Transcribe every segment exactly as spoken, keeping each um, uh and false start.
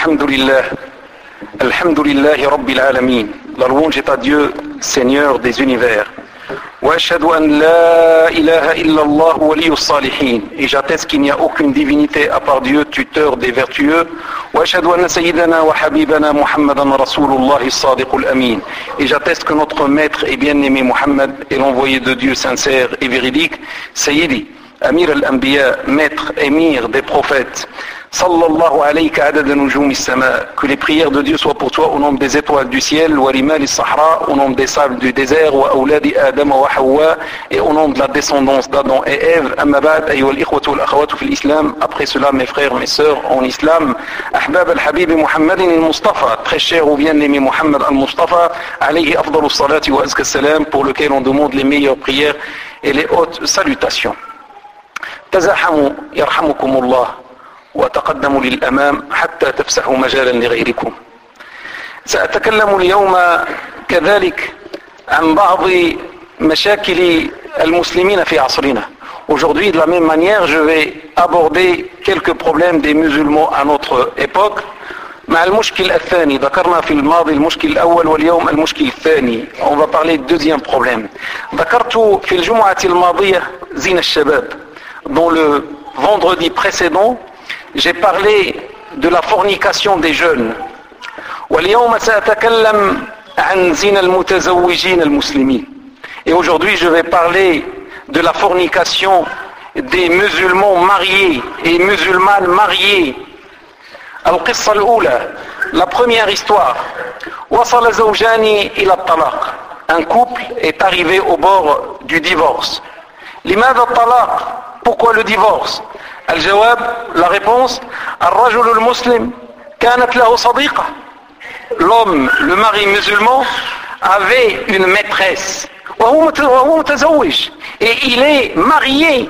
Alhamdulillah, Alhamdulillah Rabbil Alamin. La louange est à Dieu, Seigneur des univers. وأشهد أن لا إله إلا الله ولي الصالحين. Et j'atteste qu'il n'y a aucune divinité à part Dieu, tuteur des vertueux. وأشهد أن سيدنا وحبيبنا محمدا رسول الله الصادق الأمين. Et j'atteste que notre maître et bien-aimé Mohammed est l'envoyé de Dieu sincère et véridique. Sayyidi, Amir al-Anbiya, maître, émir des prophètes. Sallallahu alayka adad nujum as-sama. Que les prières de Dieu soient pour toi au nombre des étoiles du ciel, wa rimal as-sahra, au nombre des sables du désert, wa awladi Adam wa Hawa, et au nombre de la descendance d'Adam et Ève. Amma ba'd, ayyuha al-ikhwatu wal akhawatu fi al-islam. Après cela, mes frères, mes sœurs en islam, ahbab al-habib Muhammadin al-Mustafa, très cher ou bien-aimé Muhammad al-Mustafa, alayhi afdalu as-salati wa azka as-salam, pour lequel on demande les meilleures prières et les hautes salutations. تزاحموا يرحمكم الله وتقدموا للأمام حتى تفسحوا مجالا لغيركم. سأتكلم اليوم كذلك عن بعض مشاكل المسلمين في عصرنا. Aujourd'hui, de la même manière, je vais aborder quelques problèmes des musulmans à notre époque. مع المشكل الثاني ذكرنا في الماضي المشكل الأول واليوم المشكل الثاني. On va parler du deuxième problème. ذكرت في الجمعة الماضية زين الشباب. Dans le vendredi précédent, j'ai parlé de la fornication des jeunes. واليوم سأتكلم عن زنا المتزوجين المسلمين. Et aujourd'hui, je vais parler de la fornication des musulmans mariés et musulmanes mariés. القصة الأولى, la première histoire. وصل زوجان إلى الطلاق. Un couple est arrivé au bord du divorce. لماذا الطلاق? Pourquoi le divorce? الجواب, la réponse, الرجل المسلم كانت له صديقة. L'homme, le mari musulman, avait une maîtresse. وهو متزوج. Et il est marié.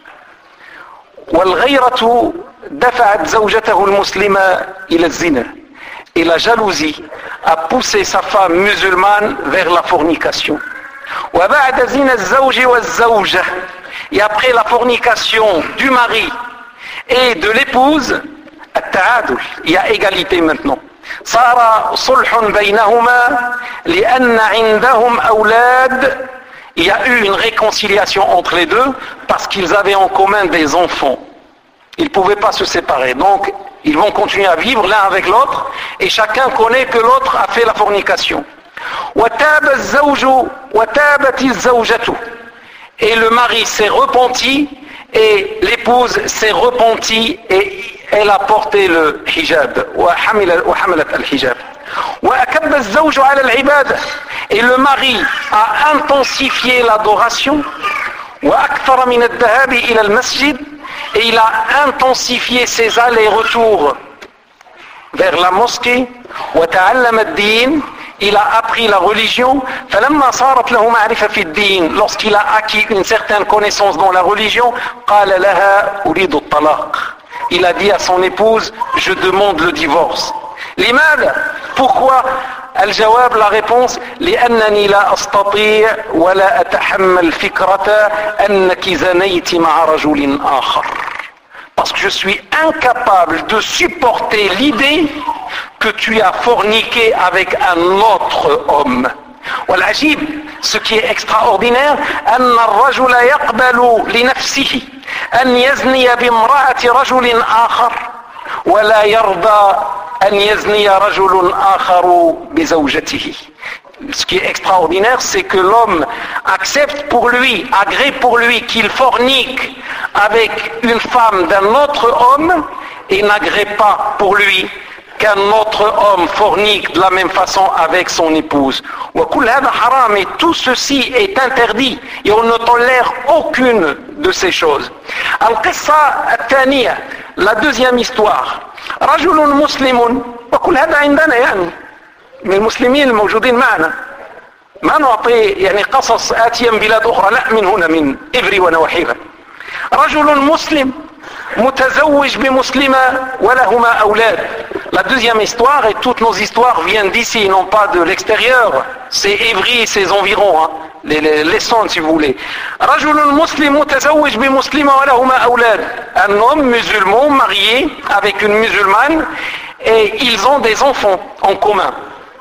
والغيرة دفعت زوجته المسلمة إلى الزنا. Et la jalousie a poussé sa femme musulmane vers la fornication. وبعد زنا الزوج والزوجة. Et après la fornication du mari et de l'épouse, التعادل, il y a égalité maintenant. صار صلح بينهما لأن عندهم أولاد. Il y a eu une réconciliation entre les deux parce qu'ils avaient en commun des enfants. Ils ne pouvaient pas se séparer. Donc, ils vont continuer à vivre l'un avec l'autre et chacun connaît que l'autre a fait la fornication. وتاب الزوج وتابت الزوجة. Et le mari s'est repenti et l'épouse s'est repentie et elle a porté le hijab. وحملت الحجاب. وأكب الزوج على العبادة. Et le mari a intensifié l'adoration. وأكثر من الذهاب إلى المسجد. Et il a intensifié ses allers-retours vers la mosquée. وتعلم الدين. Il a appris la religion. فلما صارت له معرفة في الدين. Lorsqu'il a acquis une certaine connaissance dans la religion, قال لها أريد الطلاق. Il a dit à son épouse, je demande le divorce. لماذا? Pourquoi? الجواب, la réponse, لأنني لا أستطيع ولا أتحمل فكرة أنك زنيت مع رجل آخر. Parce que je suis incapable de supporter l'idée que tu as forniqué avec un autre homme. والعجيب, ce qui est extraordinaire, أن الرجل يقبل لنفسه أن يزني بامرأة رجل آخر ولا يرضى أن يزني رجل آخر بزوجته. Ce qui est extraordinaire, c'est que l'homme accepte pour lui, agrée pour lui qu'il fornique avec une femme d'un autre homme et n'agrée pas pour lui qu'un autre homme fornique de la même façon avec son épouse. Et tout ceci est interdit et on ne tolère aucune de ces choses. La deuxième histoire. رجل مسلم وكل هذا عندنا يعني من المسلمين الموجودين معنا. ما نعطي يعني قصص آتية من بلاد أخرى، لا، من هنا من إفري ونواحيها. رجل مسلم متزوج بمسلمة ولهما أولاد. La deuxième histoire, et toutes nos histoires viennent d'ici, non pas de l'extérieur. C'est Évry et ses environs, hein. les, les, les sons si vous voulez. رجل مسلم متزوج بمسلمة ولهما أولاد. Un homme musulman marié avec une musulmane et ils ont des enfants en commun.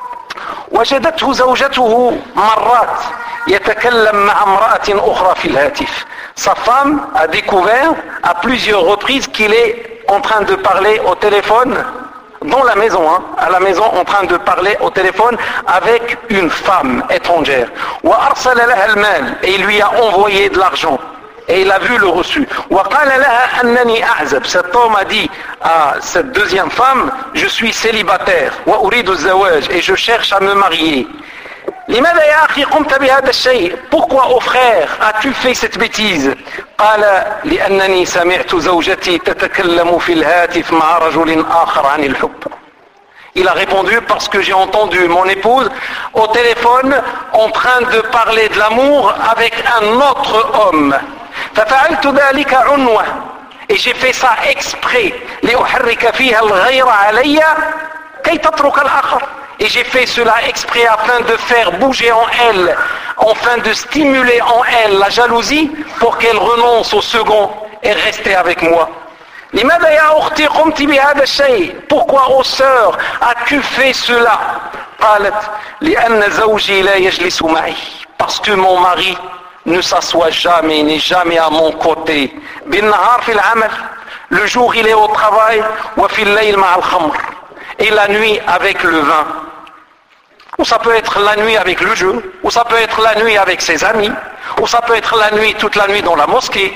وجدته زوجته مرات يتكلم مع امرأة أخرى في الهاتف. Sa femme a découvert à plusieurs reprises qu'il est en train de parler au téléphone dans la maison, hein, à la maison en train de parler au téléphone avec une femme étrangère. وأرسل لها المال, et il lui a envoyé de l'argent. Et il a vu le reçu. وقال لها أنني أعزب. Cet homme a dit à cette deuxième femme, je suis célibataire. وأريد الزواج, et je cherche à me marier. لماذا يا أخي قمت بهذا الشيء? Pourquoi, ô frère, as-tu fait cette bêtise? قال لأنني سمعت زوجتي تتكلم في الهاتف مع رجل آخر عن الحب. Il a répondu parce que j'ai entendu mon épouse au téléphone en train de parler de l'amour avec un autre homme. ففعلت ذلك عنوة, et j'ai fait ça exprès لأحرك فيها الغير علي كي تترك الآخر. Et j'ai fait cela exprès afin de faire bouger en elle, afin de stimuler en elle la jalousie pour qu'elle renonce au second et reste avec moi. لماذا يا أختي قمت بهذا الشيء? Pourquoi, ô sœur, as-tu fait cela? قالت لأن زوجي لا يجلس معي. Parce que mon mari ne s'assoit jamais, n'est jamais à mon côté. بالنهار في العمل, le jour il est au travail, وفي الليل مع الخمر, et la nuit avec le vin. Ou ça peut être la nuit avec le jeu, ou ça peut être la nuit avec ses amis, ou ça peut être la nuit, toute la nuit dans la mosquée.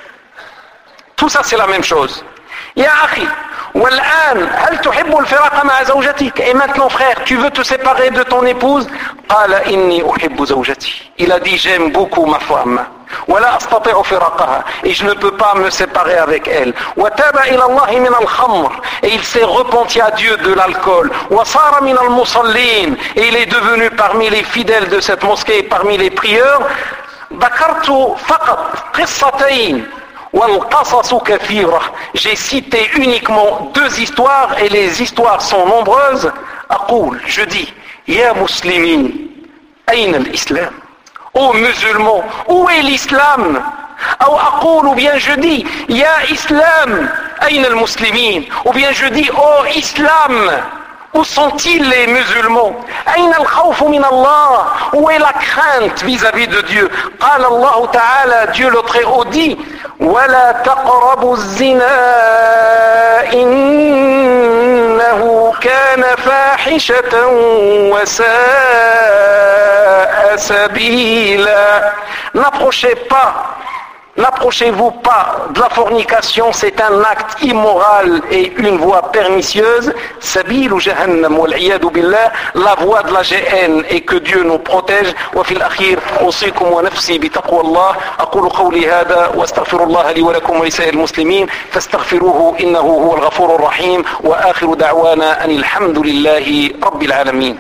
Tout ça c'est la même chose. Ya akhi, والآن هل تحب الفراق مع زوجتك? Et maintenant frère, tu veux te séparer de ton épouse? قال إني أحب زوجتي. Il a dit j'aime beaucoup ma femme. ولا أستطيع فراقها, et je ne peux pas me séparer avec elle. وتاب إلى الله من الخمر, et il s'est repenti à Dieu de l'alcool. وصار من المصلين, et il est devenu parmi les fidèles de cette mosquée, parmi les prieurs. ذكرت فقط قصتين والقصص كثيرة. J'ai cité uniquement deux histoires et les histoires sont nombreuses. أقول, je dis, يا مسلمين أين الإسلام? Ô musulmans, où est l'islam? أو أقول, ou bien je dis, يا إسلام أين المسلمين? Ou bien je dis, ô islam, où sont-ils les musulmans? أين الخوف من الله? Où est la crainte vis-à-vis de Dieu? قال الله تعالى, Dieu le Très-Haut dit, ولا تقربوا الزنا إنه كان فاحشة وساء سبيلا. N'approchez pas, n'approchez-vous pas de la fornication, c'est un acte immoral et une voie pernicieuse. Sabilu jahannam wal iyadu billah, la voie de la géhenne, et que Dieu nous protège. Wa fil akhir usikum wa nafsi bi taqwa Allah. Aqulu qawli hada wa astaghfirullah li wa lakum wa li sa'il muslimin fastaghfiruhu innahu huwal ghafurur rahim. Wa akhiru da'wana anil hamdulillahi rabbil alamin.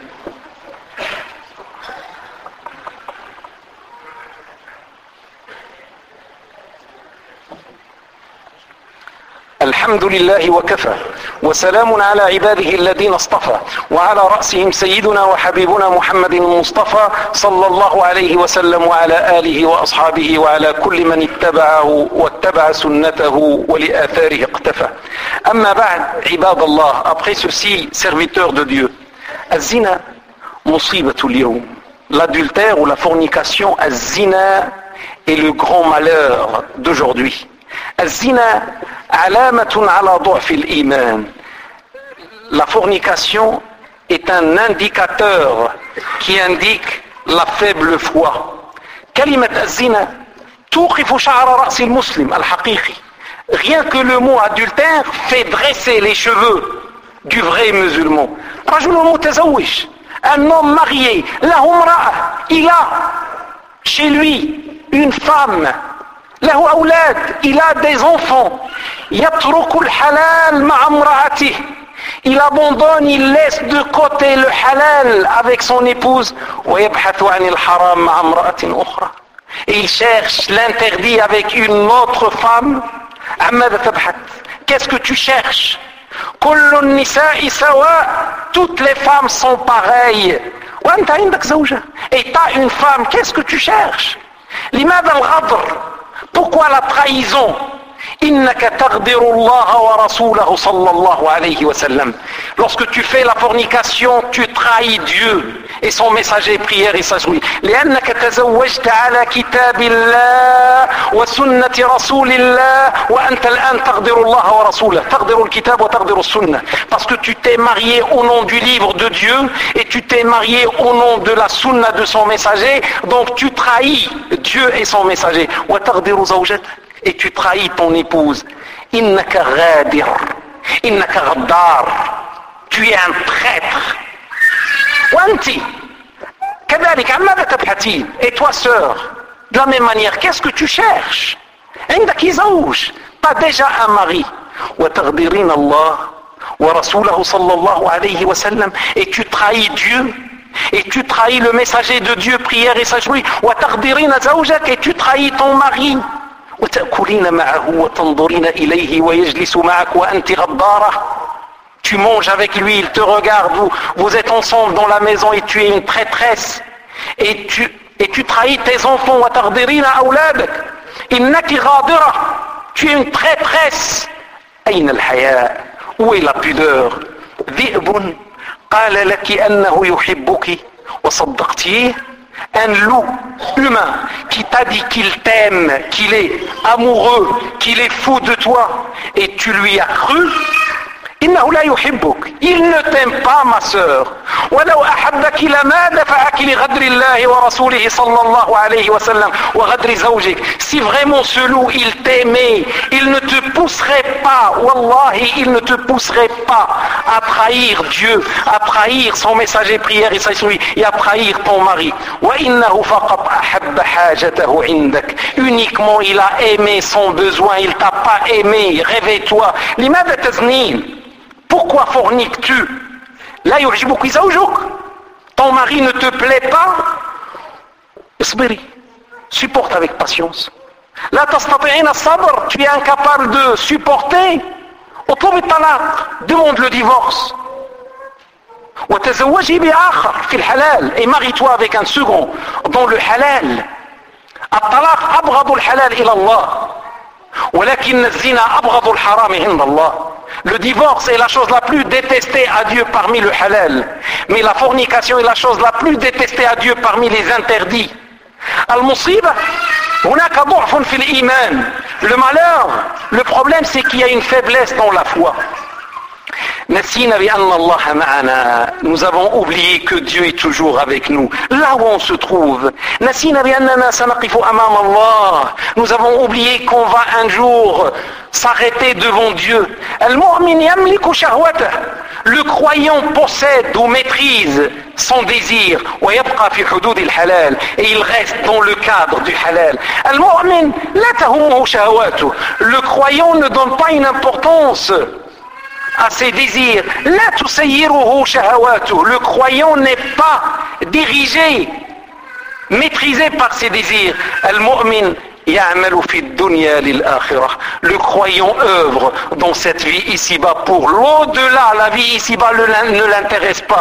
الحمد لله وكفى وسلام على عباده الذين اصطفى وعلى رأسهم سيدنا وحبيبنا محمد المصطفى صلى الله عليه وسلم وعلى آله وأصحابه وعلى كل من اتبعه واتبع سنته ولآثاره اقتفى. أما بعد عباد الله, après ceci, serviteurs de Dieu, الزنا مصيبة اليوم. L'adultère ou la fornication, الزنا est le grand malheur d'aujourd'hui. الزنا علامة على ضعف الإيمان. La fornication est un indicateur qui indique la faible foi. كلمة الزنا توقف شعر رأس المسلم الحقيقي. Rien que le mot adultère fait dresser les cheveux du vrai musulman. رجل متزوج, un homme marié, له امرأة, il a chez lui une femme, له أولاد, il a des enfants. يترك الحلال مع امرأته, il abandonne, il laisse de côté le halal avec son épouse. ويبحث عن الحرام مع امرأة أخرى, et il cherche l'interdit avec une autre femme. عماذا تبحث, qu'est-ce que tu cherches? كل النساء سواء, toutes les femmes sont pareilles. وأنت عندك زوجة, et t'as une femme, qu'est-ce que tu cherches? لماذا الغدر? Pourquoi la trahison? إنك تغدر الله ورسوله صلى الله عليه وسلم. Lorsque tu fais la fornication, tu trahis Dieu et son messager, prière et s'ajouit. لأنك تزوجت على كتاب الله وسنة رسول الله وأنت الآن تغدر الله ورسوله. تغدر الكتاب وتغدر السنة. Parce que tu t'es marié au nom du livre de Dieu et tu t'es marié au nom de la sunna de son messager, donc tu trahis Dieu et son messager. وتغدر زوجته. Et tu trahis ton épouse. Innaka ghadir, innaka ghaddar. Tu es un traître. Wanti, kadalik, amada tabhatin. Et toi, sœur, de la même manière, qu'est-ce que tu cherches? Indaki zawj, pas déjà un mari. Wa taghdirin Allah wa rasulahu sallallahu alayhi wa sallam. Et tu trahis Dieu. Et tu trahis le messager de Dieu, prière et s'ajouit. Wa taghdirin zawjak. Et tu trahis ton mari. وتأكلين معه وتنظرين إليه ويجلس معك وأنت غدارة. Tu manges avec lui, il te regarde, vous, vous êtes ensemble dans la maison et tu es une traîtresse. Et tu, et tu trahis tes enfants. وتغدرين أولادك إنك غادرة. Tu es une traîtresse. أين الحياء? Où est la pudeur? ذئب قال لك أنه يحبك وصدقتيه. Un loup humain qui t'a dit qu'il t'aime, qu'il est amoureux, qu'il est fou de toi, et tu lui as cru. إنه لا يحبك. Il ne t'aime pas, ma sœur. ولو أحبك لما دفعك لغدر الله ورسوله صلى الله عليه وسلم وغدر زوجك. Si vraiment ce loup il t'aimait, il ne te pousserait pas, wallahi, il ne te pousserait pas à trahir Dieu, à trahir son messager, prière et s'assurer, et à trahir ton mari. وإنه فقط أحب حاجته عندك. Uniquement il a aimé son besoin, il t'a pas aimé. Réveille-toi. لماذا تزنين? Pourquoi forniques-tu? La yu'jibuki zawjuk. Ton mari ne te plaît pas? Isbiri. Supporte avec patience. La tastati'ina sabr. Tu es incapable de supporter? Utlubi talaq. Demande le divorce. Wa tazawwaji bi akhar fi al-halal. Et marie-toi avec un second dans le halal. At-talaq abghadu al-halal ila Allah. ولكن الزنا أبغض الحرام عند الله. Le divorce est la chose la plus détestée à Dieu parmi le halal. Mais la fornication est la chose la plus détestée à Dieu parmi les interdits. Al-musiba, hunaka du'fun fil iman. Le malheur, le problème c'est qu'il y a une faiblesse dans la foi. Nous avons oublié que Dieu est toujours avec nous, là où on se trouve. Nous avons oublié qu'on va un jour s'arrêter devant Dieu. Le croyant possède ou maîtrise son désir et il reste dans le cadre du halal. Le croyant ne donne pas une importance à ses désirs. Le croyant n'est pas dirigé, maîtrisé par ses désirs. Le croyant œuvre dans cette vie ici-bas pour l'au-delà. La vie ici-bas ne l'intéresse pas.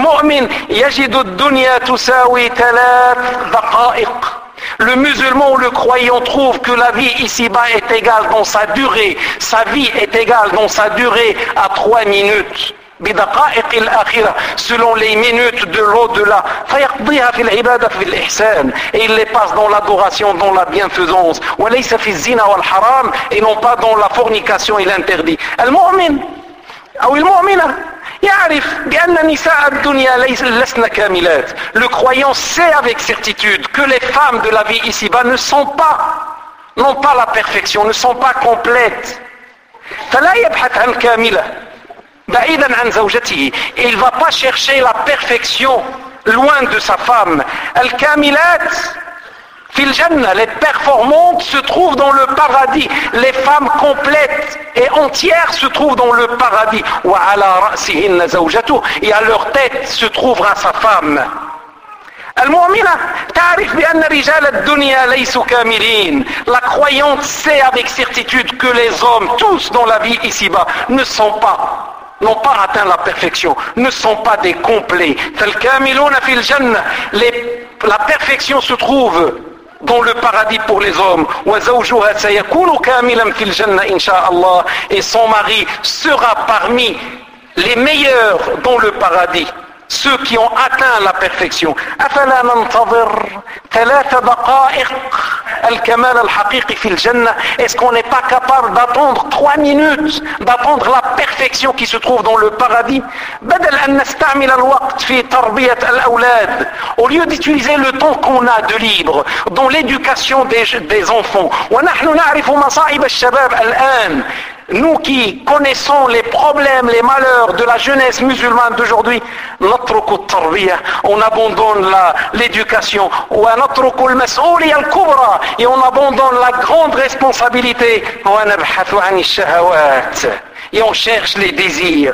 Le musulman ou le croyant trouve que la vie ici-bas est égale dans sa durée. Sa vie est égale dans sa durée à trois minutes. Selon les minutes de l'au-delà. Et il les passe dans l'adoration, dans la bienfaisance. Et non pas dans la fornication et l'interdit. Al-mu'min ou al-mu'mina يعرف بأن نساء الدنيا لسن كاملات. Le croyant sait avec certitude que les femmes de la vie ici-bas ne sont pas, n'ont pas la perfection, ne sont pas complètes. فلا يبحث عن كاملة بعيدا عن زوجته. Il ne va pas chercher la perfection loin de sa femme. الكاملات في الجنة. Les performantes se trouvent dans le paradis. Les femmes complètes et entières se trouvent dans le paradis. وعلى رأسهن زوجته. Et à leur tête se trouvera sa femme. المؤمنة تعرف بأن رجال الدنيا ليسوا كاملين. La croyante sait avec certitude que les hommes, tous dans la vie ici-bas, ne sont pas, n'ont pas atteint la perfection, ne sont pas des complets. فالكاملون في الجنة. Les, la perfection se trouve dans le paradis pour les hommes. وَزَوْجُهَا سَيَكُونُ كَامِلًا فِي الْجَنَّةِ إِنْ شَاءَ اللَّهِ. Et son mari sera parmi les meilleurs dans le paradis, ceux qui ont atteint la perfection. أفلا ننتظر ثلاث دقائق الكمال الحقيقي في الجنة. Est-ce qu'on n'est pas capable d'attendre trois minutes, d'attendre la perfection qui se trouve dans le paradis? بدل أن نستعمل الوقت في تربية الأولاد, au lieu d'utiliser le temps qu'on a de libre dans l'éducation des, des enfants. ونحن نعرف مصائب الشباب الآن. Nous qui connaissons les problèmes, les malheurs de la jeunesse musulmane d'aujourd'hui, on abandonne la, l'éducation, et on abandonne la grande responsabilité, et on cherche les désirs.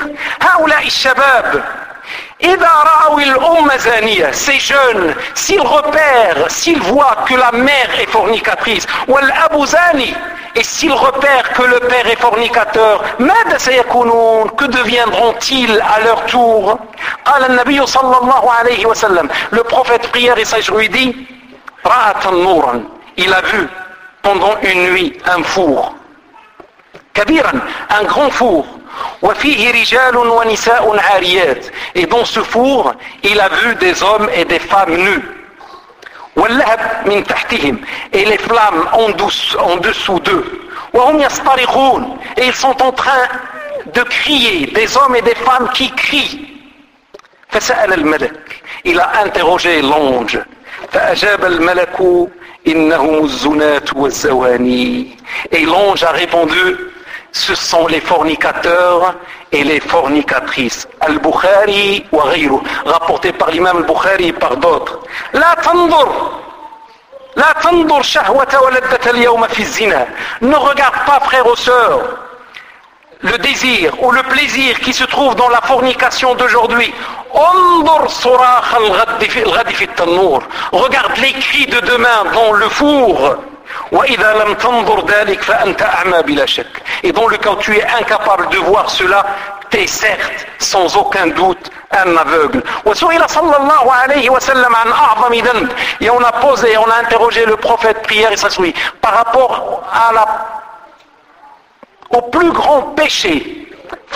Ces jeunes, s'ils repèrent, s'ils voient que la mère est fornicatrice, et s'ils repèrent que le père est fornicateur, que deviendront-ils à leur tour? Le prophète prière et sage lui dit, il a vu pendant une nuit un four, un grand four, et dans ce four il a vu des hommes et des femmes nus, et les flammes en dessous, en dessous d'eux, et ils sont en train de crier, des hommes et des femmes qui crient. Il a interrogé l'ange, et l'ange a répondu, ce sont les fornicateurs et les fornicatrices. Al-Bukhari wa ghayru, rapporté par l'imam Al-Bukhari et par d'autres. La tandur, la tandur shahwata wa laddat al-yawma fi zina. Ne regarde pas, frères ou sœurs, le désir ou le plaisir qui se trouve dans la fornication d'aujourd'hui. Andur surakh al-ghadi fi at-tanur. Regarde les cris de demain dans le four. Et dans le cas où tu es incapable de voir cela, tu es certes, sans aucun doute, un aveugle. Et on a posé, on a interrogé le prophète, prière et s'assoit, par rapport à la, au plus grand péché.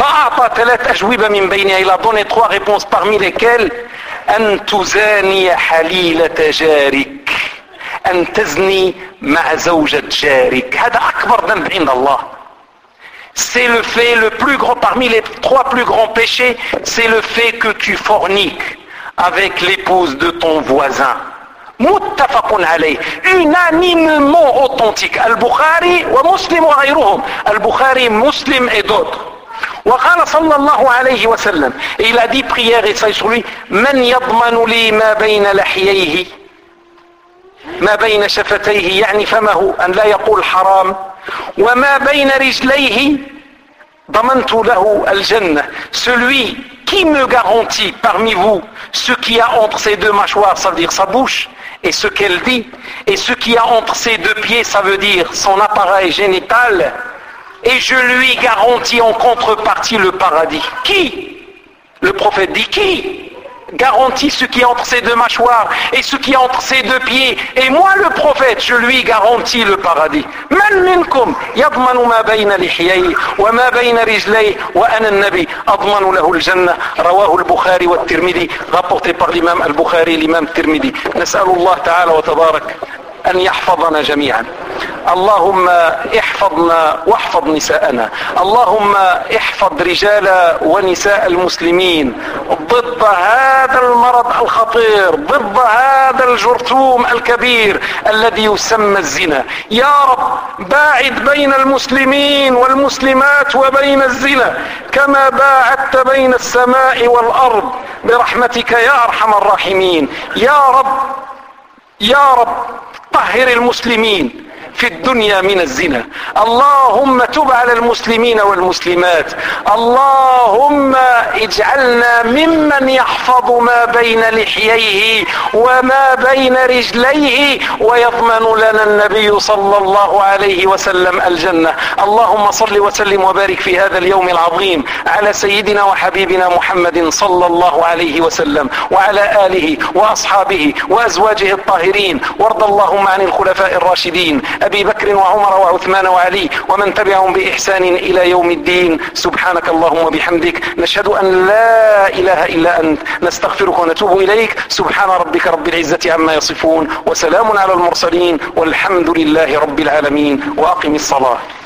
Il a donné trois réponses, parmi lesquelles أن تزاني حليلة جارك أن تزني مع زوجة جارك. هذا أكبر ذنب عند الله. C'est le fait le plus grand, parmi les trois plus grands péchés, c'est le fait que tu forniques avec l'épouse de ton voisin. Muttafaqun alayh, unanimement authentique. Al-Bukhari wa Muslim wa ghayruhum. Al-Bukhari, Muslim et d'autres. وقال صلى الله عليه وسلم, et il a dit prière et ça sur lui, من يضمن لي ما بين لحييه ما بين شفتيه, يعني فمه أن لا يقول حرام, وما بين رجليه ضمنت له الجنة. Celui qui me garantit parmi vous ce qu'il y a entre ses deux mâchoires, ça veut dire sa bouche et ce qu'elle dit, et ce qu'il y a entre ses deux pieds, ça veut dire son appareil génital, et je lui garantis en contrepartie le paradis. Qui? Le prophète dit qui garantit ce qui est entre ses deux mâchoires et ce qui est entre ses deux pieds, et moi le prophète, je lui garantis le paradis. Man minkum yadmanu ma bayna lihiyayhi wa ma bayna rijlayhi wa ana an-nabi admanu lahu al-jannah. Rawahu al-Bukhari wa at-Tirmidhi, rapporté par l'imam al-Bukhari et l'imam Tirmidhi. Nas'alu Allah ta'ala wa tabarak أن يحفظنا جميعا. اللهم احفظنا واحفظ نساءنا. اللهم احفظ رجال ونساء المسلمين ضد هذا المرض الخطير, ضد هذا الجرثوم الكبير الذي يسمى الزنا. يا رب باعد بين المسلمين والمسلمات وبين الزنا كما باعدت بين السماء والأرض برحمتك يا أرحم الراحمين. يا رب يا رب طهر المسلمين في الدنيا من الزنا. اللهم تب على المسلمين والمسلمات. اللهم اجعلنا ممن يحفظ ما بين لحييه وما بين رجليه ويضمن لنا النبي صلى الله عليه وسلم الجنة. اللهم صل وسلم وبارك في هذا اليوم العظيم على سيدنا وحبيبنا محمد صلى الله عليه وسلم وعلى آله وأصحابه وأزواجه الطاهرين. وارض اللهم عن الخلفاء الراشدين أبي بكر وعمر وعثمان وعلي ومن تبعهم بإحسان إلى يوم الدين. سبحانك اللهم وبحمدك نشهد أن لا إله إلا أنت نستغفرك ونتوب إليك. سبحان ربك رب العزة عما يصفون وسلام على المرسلين والحمد لله رب العالمين. وأقم الصلاة.